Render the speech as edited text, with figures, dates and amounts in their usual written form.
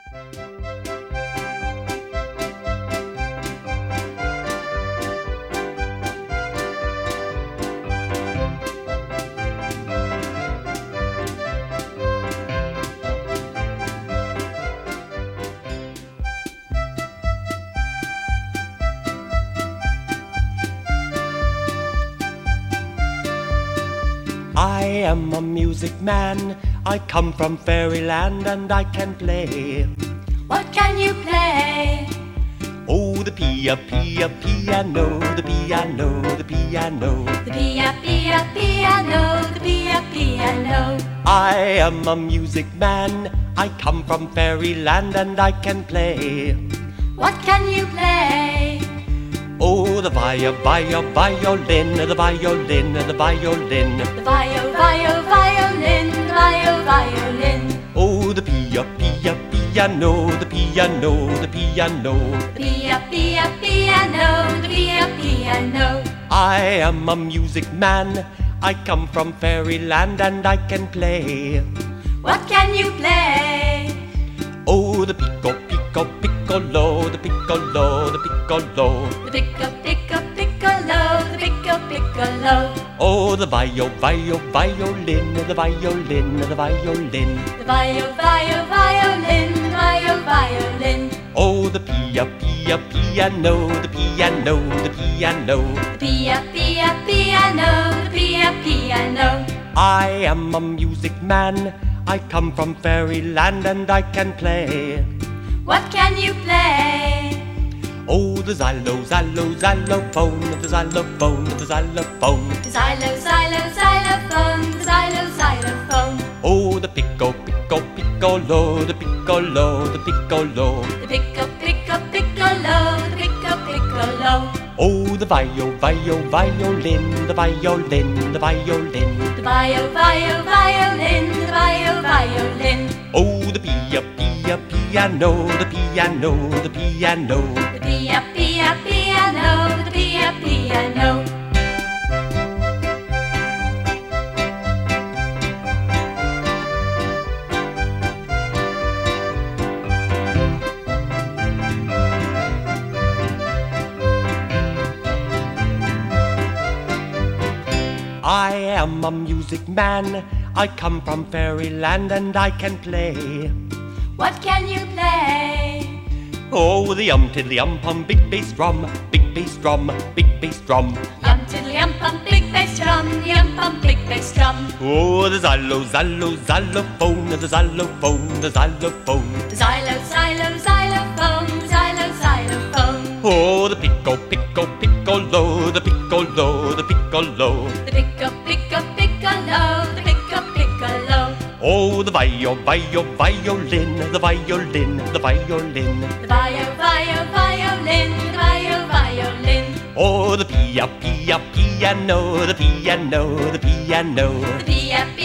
I am a music man, I come from fairyland and I can play. What can you play? Oh, the piano, the piano, the piano. The piano, the piano. I am a music man, I come from fairyland and I can play. What can you play? Oh, the violin, the violin, the violin. The violin, the violin. Oh, the piano, the piano, the piano. The piano, the piano. I am a music man, I come from fairyland and I can play. What can you play? Oh, the piccolo, the piccolo, the piccolo. The piccolo, the piccolo. Oh, the violin, the violin, the violin. The violin, the violin. Oh, the piano, the piano, the piano. The piano, the piano. I am a music man, I come from fairyland and I can play. What can you play? Oh, the xylophone, the xylophone, the xylophone. The xylophone, the xylophone. Oh, the piccolo, the piccolo, the piccolo. The piccolo, the piccolo. Oh, the violin, the violin, the violin. The violin, the violin. Oh, the piano, the piano, the piano. The piano, the piano. I am a music man, I come from fairyland and I can play. What can you play? Oh, the tiddly pum, big bass drum, big bass drum, big bass drum. Yum tiddly pum, big bass drum, yum pum, big bass drum. Oh, the xylophone, the xylophone, the xylophone. The xylophone, xylophone. Oh, the piccolo, the piccolo, the piccolo. The piccolo, the piccolo. Oh, the violin, the violin, the violin. The violin, the violin. Oh, the piano, the piano, the piano. The